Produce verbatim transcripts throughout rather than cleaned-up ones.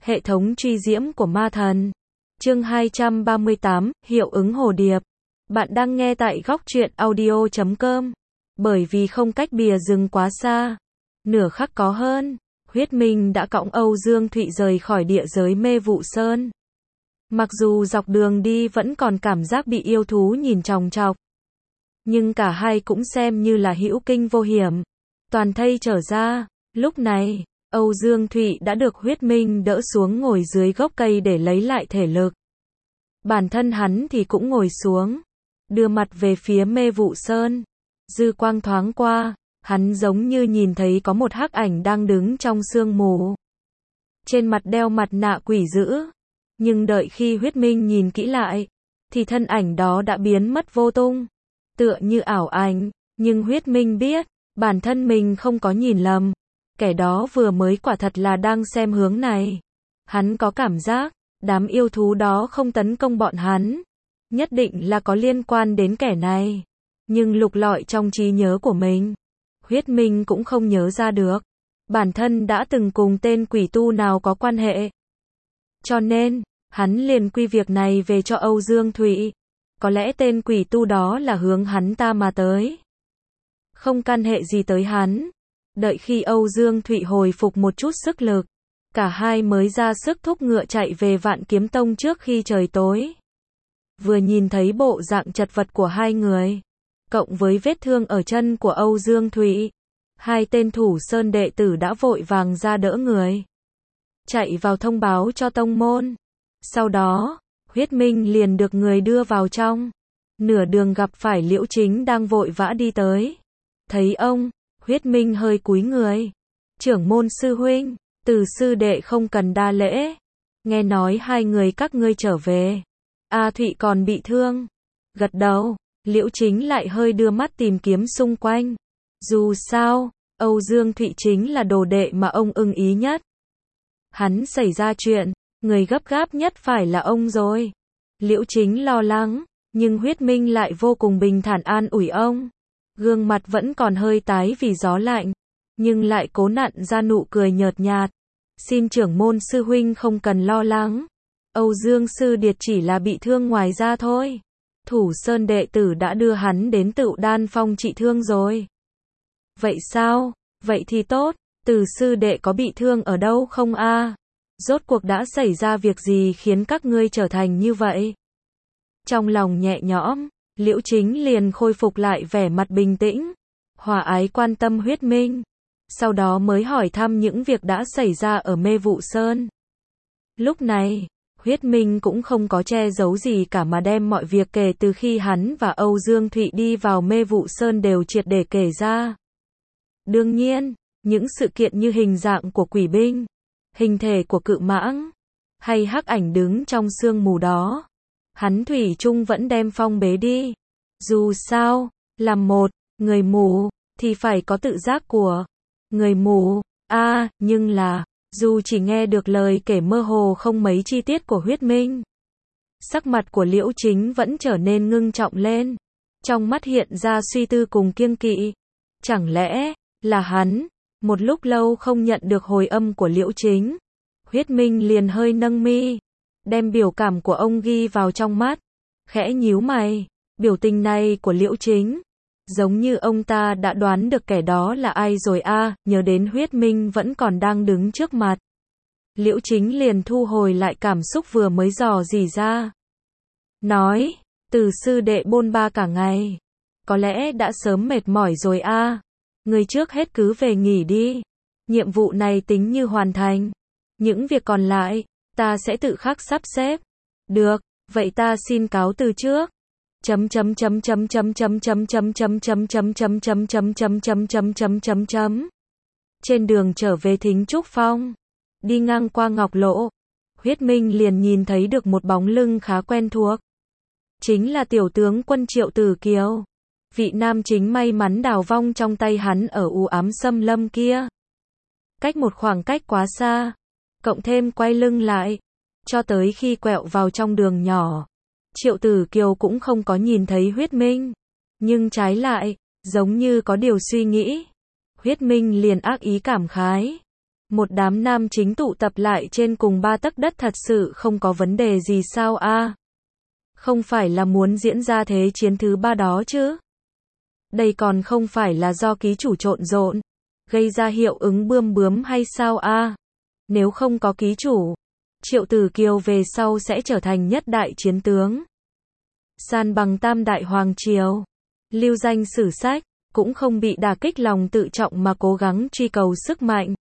Hệ thống truy diễm của ma thần. Chương hai trăm ba mươi tám, hiệu ứng hồ điệp. Bạn đang nghe tại góc truyện audio chấm com. Bởi vì không cách bìa rừng quá xa, nửa khắc có hơn, Huyết Minh đã cõng Âu Dương Thụy rời khỏi địa giới Mê Vụ Sơn. Mặc dù dọc đường đi vẫn còn cảm giác bị yêu thú nhìn chòng chọc, nhưng cả hai cũng xem như là hữu kinh vô hiểm, toàn thây trở ra. Lúc này, Âu Dương Thụy đã được Huyết Minh đỡ xuống ngồi dưới gốc cây để lấy lại thể lực. Bản thân hắn thì cũng ngồi xuống, đưa mặt về phía Mê Vụ Sơn. Dư quang thoáng qua, hắn giống như nhìn thấy có một hắc ảnh đang đứng trong sương mù. Trên mặt đeo mặt nạ quỷ dữ, nhưng đợi khi Huyết Minh nhìn kỹ lại, thì thân ảnh đó đã biến mất vô tung, tựa như ảo ảnh. Nhưng Huyết Minh biết, bản thân mình không có nhìn lầm, kẻ đó vừa mới quả thật là đang xem hướng này. Hắn có cảm giác, đám yêu thú đó không tấn công bọn hắn, nhất định là có liên quan đến kẻ này. Nhưng lục lọi trong trí nhớ của mình, Huyết Minh cũng không nhớ ra được bản thân đã từng cùng tên quỷ tu nào có quan hệ. Cho nên, hắn liền quy việc này về cho Âu Dương Thụy. Có lẽ tên quỷ tu đó là hướng hắn ta mà tới, không can hệ gì tới hắn. Đợi khi Âu Dương Thụy hồi phục một chút sức lực, cả hai mới ra sức thúc ngựa chạy về Vạn Kiếm Tông trước khi trời tối. Vừa nhìn thấy bộ dạng chật vật của hai người, cộng với vết thương ở chân của Âu Dương Thụy, hai tên Thủ Sơn đệ tử đã vội vàng ra đỡ người, chạy vào thông báo cho tông môn. Sau đó, Huyết Minh liền được người đưa vào trong. Nửa đường gặp phải Liễu Chính đang vội vã đi tới. Thấy ông, Huyết Minh hơi cúi người. Trưởng môn sư huynh, Từ sư đệ không cần đa lễ. Nghe nói hai người các ngươi trở về. A Thụy còn bị thương. Gật đầu, Liễu Chính lại hơi đưa mắt tìm kiếm xung quanh. Dù sao, Âu Dương Thụy chính là đồ đệ mà ông ưng ý nhất. Hắn xảy ra chuyện, người gấp gáp nhất phải là ông rồi. Liễu Chính lo lắng, nhưng Huyết Minh lại vô cùng bình thản an ủi ông. Gương mặt vẫn còn hơi tái vì gió lạnh, nhưng lại cố nặn ra nụ cười nhợt nhạt. Xin trưởng môn sư huynh không cần lo lắng. Âu Dương sư điệt chỉ là bị thương ngoài da thôi. Thủ Sơn đệ tử đã đưa hắn đến Tựu Đan Phong trị thương rồi. Vậy sao? Vậy thì tốt. Từ sư đệ có bị thương ở đâu không a? À? Rốt cuộc đã xảy ra việc gì khiến các ngươi trở thành như vậy? Trong lòng nhẹ nhõm, Liễu Chính liền khôi phục lại vẻ mặt bình tĩnh, hòa ái quan tâm Huyết Minh. Sau đó mới hỏi thăm những việc đã xảy ra ở Mê Vụ Sơn. Lúc này, Huyết Minh cũng không có che giấu gì cả mà đem mọi việc kể từ khi hắn và Âu Dương Thụy đi vào Mê Vụ Sơn đều triệt để kể ra. Đương nhiên, những sự kiện như hình dạng của quỷ binh, hình thể của cự mãng, hay hắc ảnh đứng trong sương mù đó, hắn thủy chung vẫn đem phong bế đi. Dù sao, làm một người mù thì phải có tự giác của người mù. A, à, nhưng là, dù chỉ nghe được lời kể mơ hồ không mấy chi tiết của Huyết Minh, sắc mặt của Liễu Chính vẫn trở nên ngưng trọng lên, trong mắt hiện ra suy tư cùng kiêng kỵ. Chẳng lẽ là hắn? Một lúc lâu không nhận được hồi âm của Liễu Chính, Huyết Minh liền hơi nâng mi, đem biểu cảm của ông ghi vào trong mắt, khẽ nhíu mày. Biểu tình này của Liễu Chính, giống như ông ta đã đoán được kẻ đó là ai rồi a. À, nhớ đến Huyết Minh vẫn còn đang đứng trước mặt, Liễu Chính liền thu hồi lại cảm xúc vừa mới dò dỉ ra. Nói, Từ sư đệ bôn ba cả ngày, có lẽ đã sớm mệt mỏi rồi a. À. Người trước hết cứ về nghỉ đi. Nhiệm vụ này tính như hoàn thành. Những việc còn lại, ta sẽ tự khắc sắp xếp. Được, vậy ta xin cáo từ trước. Chấm chấm chấm chấm chấm chấm chấm chấm chấm chấm chấm chấm chấm chấm chấm chấm chấm chấm chấm chấm. Trên đường trở về Thính Trúc Phong, đi ngang qua Ngọc Lộ, Huyết Minh liền nhìn thấy được một bóng lưng khá quen thuộc. Chính là tiểu tướng quân Triệu Tử Kiều, vị nam chính may mắn đào vong trong tay hắn ở u ám xâm lâm kia. Cách một khoảng cách quá xa, cộng thêm quay lưng lại, cho tới khi quẹo vào trong đường nhỏ, Triệu Tử Kiều cũng không có nhìn thấy Huyết Minh, nhưng trái lại, giống như có điều suy nghĩ. Huyết Minh liền ác ý cảm khái. Một đám nam chính tụ tập lại trên cùng ba tấc đất thật sự không có vấn đề gì sao a? Không phải là muốn diễn ra thế chiến thứ ba đó chứ? Đây còn không phải là do ký chủ trộn rộn, gây ra hiệu ứng bươm bướm hay sao a? Nếu không có ký chủ, Triệu Tử Kiều về sau sẽ trở thành nhất đại chiến tướng. San bằng tam đại hoàng triều, lưu danh sử sách, cũng không bị đả kích lòng tự trọng mà cố gắng truy cầu sức mạnh.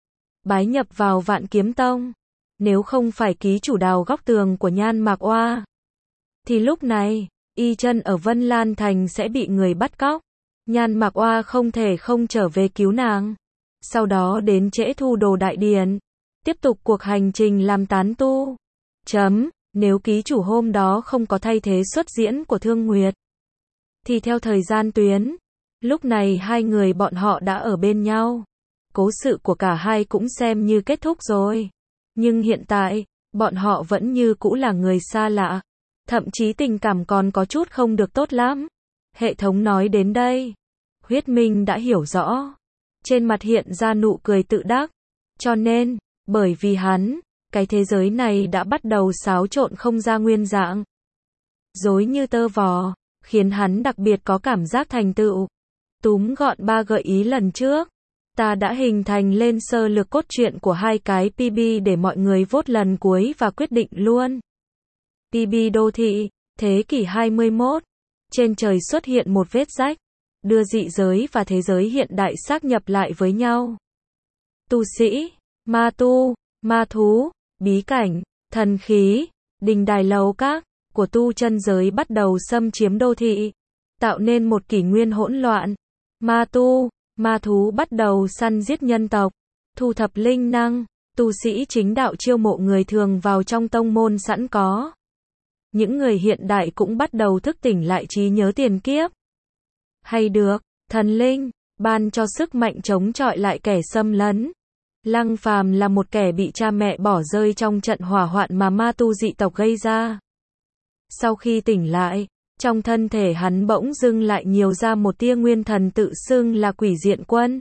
Bái nhập vào Vạn Kiếm Tông. Nếu không phải ký chủ đào góc tường của Nhan Mạc Oa, thì lúc này, Y Chân ở Vân Lan Thành sẽ bị người bắt cóc. Nhan Mạc Oa không thể không trở về cứu nàng. Sau đó đến Trễ Thu Đồ Đại Điện, tiếp tục cuộc hành trình làm tán tu. Chấm, nếu ký chủ hôm đó không có thay thế xuất diễn của Thương Nguyệt, thì theo thời gian tuyến, lúc này hai người bọn họ đã ở bên nhau. Cố sự của cả hai cũng xem như kết thúc rồi. Nhưng hiện tại, bọn họ vẫn như cũ là người xa lạ. Thậm chí tình cảm còn có chút không được tốt lắm. Hệ thống nói đến đây, Huyết Minh đã hiểu rõ. Trên mặt hiện ra nụ cười tự đắc. Cho nên, bởi vì hắn, cái thế giới này đã bắt đầu xáo trộn không ra nguyên dạng. Rối như tơ vò, khiến hắn đặc biệt có cảm giác thành tựu. Túm gọn ba gợi ý lần trước, ta đã hình thành lên sơ lược cốt truyện của hai cái pê bê để mọi người vote lần cuối và quyết định luôn. pê bê đô thị, thế kỷ hai mươi mốt. Trên trời xuất hiện một vết rách, đưa dị giới và thế giới hiện đại xác nhập lại với nhau. Tu sĩ, ma tu, ma thú, bí cảnh, thần khí, đình đài lầu các của tu chân giới bắt đầu xâm chiếm đô thị, tạo nên một kỷ nguyên hỗn loạn. Ma tu, ma thú bắt đầu săn giết nhân tộc, thu thập linh năng, tu sĩ chính đạo chiêu mộ người thường vào trong tông môn sẵn có. Những người hiện đại cũng bắt đầu thức tỉnh lại trí nhớ tiền kiếp. Hay được, thần linh, ban cho sức mạnh chống chọi lại kẻ xâm lấn. Lăng Phàm là một kẻ bị cha mẹ bỏ rơi trong trận hỏa hoạn mà ma tu dị tộc gây ra. Sau khi tỉnh lại, trong thân thể hắn bỗng dưng lại nhiều ra một tia nguyên thần tự xưng là Quỷ Diện Quân.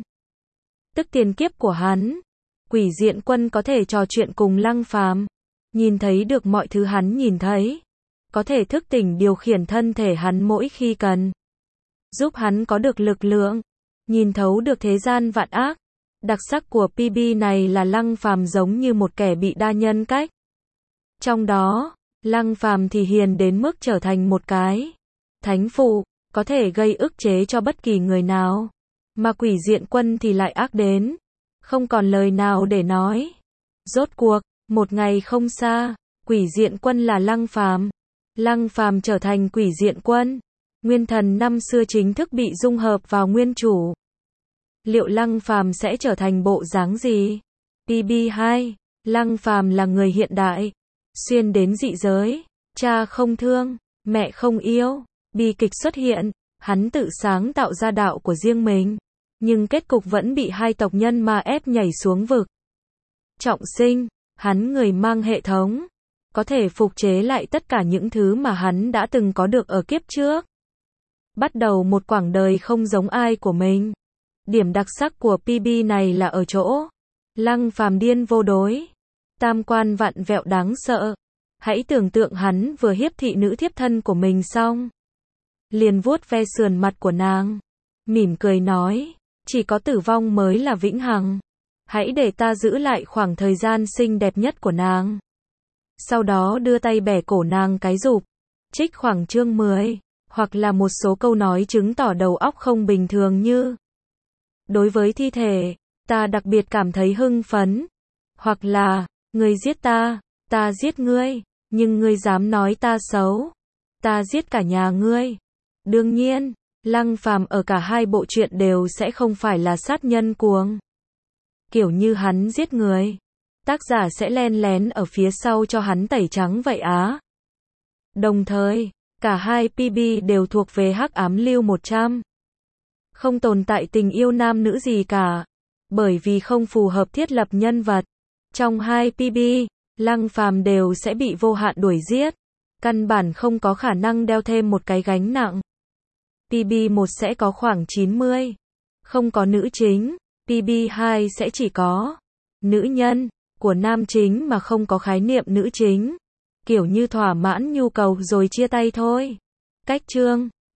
Tức tiền kiếp của hắn. Quỷ Diện Quân có thể trò chuyện cùng Lăng Phàm, nhìn thấy được mọi thứ hắn nhìn thấy, có thể thức tỉnh điều khiển thân thể hắn mỗi khi cần, giúp hắn có được lực lượng, nhìn thấu được thế gian vạn ác. Đặc sắc của pê bê này là Lăng Phàm giống như một kẻ bị đa nhân cách. Trong đó, Lăng Phàm thì hiền đến mức trở thành một cái thánh phụ, có thể gây ức chế cho bất kỳ người nào. Mà Quỷ Diện Quân thì lại ác đến không còn lời nào để nói. Rốt cuộc, một ngày không xa, Quỷ Diện Quân là Lăng Phàm. Lăng Phàm trở thành Quỷ Diện Quân. Nguyên thần năm xưa chính thức bị dung hợp vào nguyên chủ. Liệu Lăng Phàm sẽ trở thành bộ dáng gì? pê bê hai, Lăng Phàm là người hiện đại, xuyên đến dị giới, cha không thương, mẹ không yêu, bi kịch xuất hiện, hắn tự sáng tạo ra đạo của riêng mình, nhưng kết cục vẫn bị hai tộc nhân ma ép nhảy xuống vực. Trọng sinh, hắn người mang hệ thống, có thể phục chế lại tất cả những thứ mà hắn đã từng có được ở kiếp trước. Bắt đầu một quãng đời không giống ai của mình. Điểm đặc sắc của pê bê này là ở chỗ Lăng Phàm điên vô đối, tam quan vặn vẹo đáng sợ. Hãy tưởng tượng hắn vừa hiếp thị nữ thiếp thân của mình xong, liền vuốt ve sườn mặt của nàng, mỉm cười nói, chỉ có tử vong mới là vĩnh hằng. Hãy để ta giữ lại khoảng thời gian xinh đẹp nhất của nàng. Sau đó đưa tay bẻ cổ nàng cái rụp, trích khoảng chương mười, hoặc là một số câu nói chứng tỏ đầu óc không bình thường như: đối với thi thể, ta đặc biệt cảm thấy hưng phấn. Hoặc là, ngươi giết ta, ta giết ngươi, nhưng ngươi dám nói ta xấu, ta giết cả nhà ngươi. Đương nhiên, Lăng Phàm ở cả hai bộ truyện đều sẽ không phải là sát nhân cuồng. Kiểu như hắn giết người, tác giả sẽ len lén ở phía sau cho hắn tẩy trắng vậy á. Đồng thời, cả hai pê bê đều thuộc về hắc ám lưu một trăm. Không tồn tại tình yêu nam nữ gì cả, bởi vì không phù hợp thiết lập nhân vật. Trong hai pê bê, Lăng Phàm đều sẽ bị vô hạn đuổi giết, căn bản không có khả năng đeo thêm một cái gánh nặng. pê bê một sẽ có khoảng chín mươi, không có nữ chính, pê bê hai sẽ chỉ có nữ nhân của nam chính mà không có khái niệm nữ chính. Kiểu như thỏa mãn nhu cầu rồi chia tay thôi. Cách chương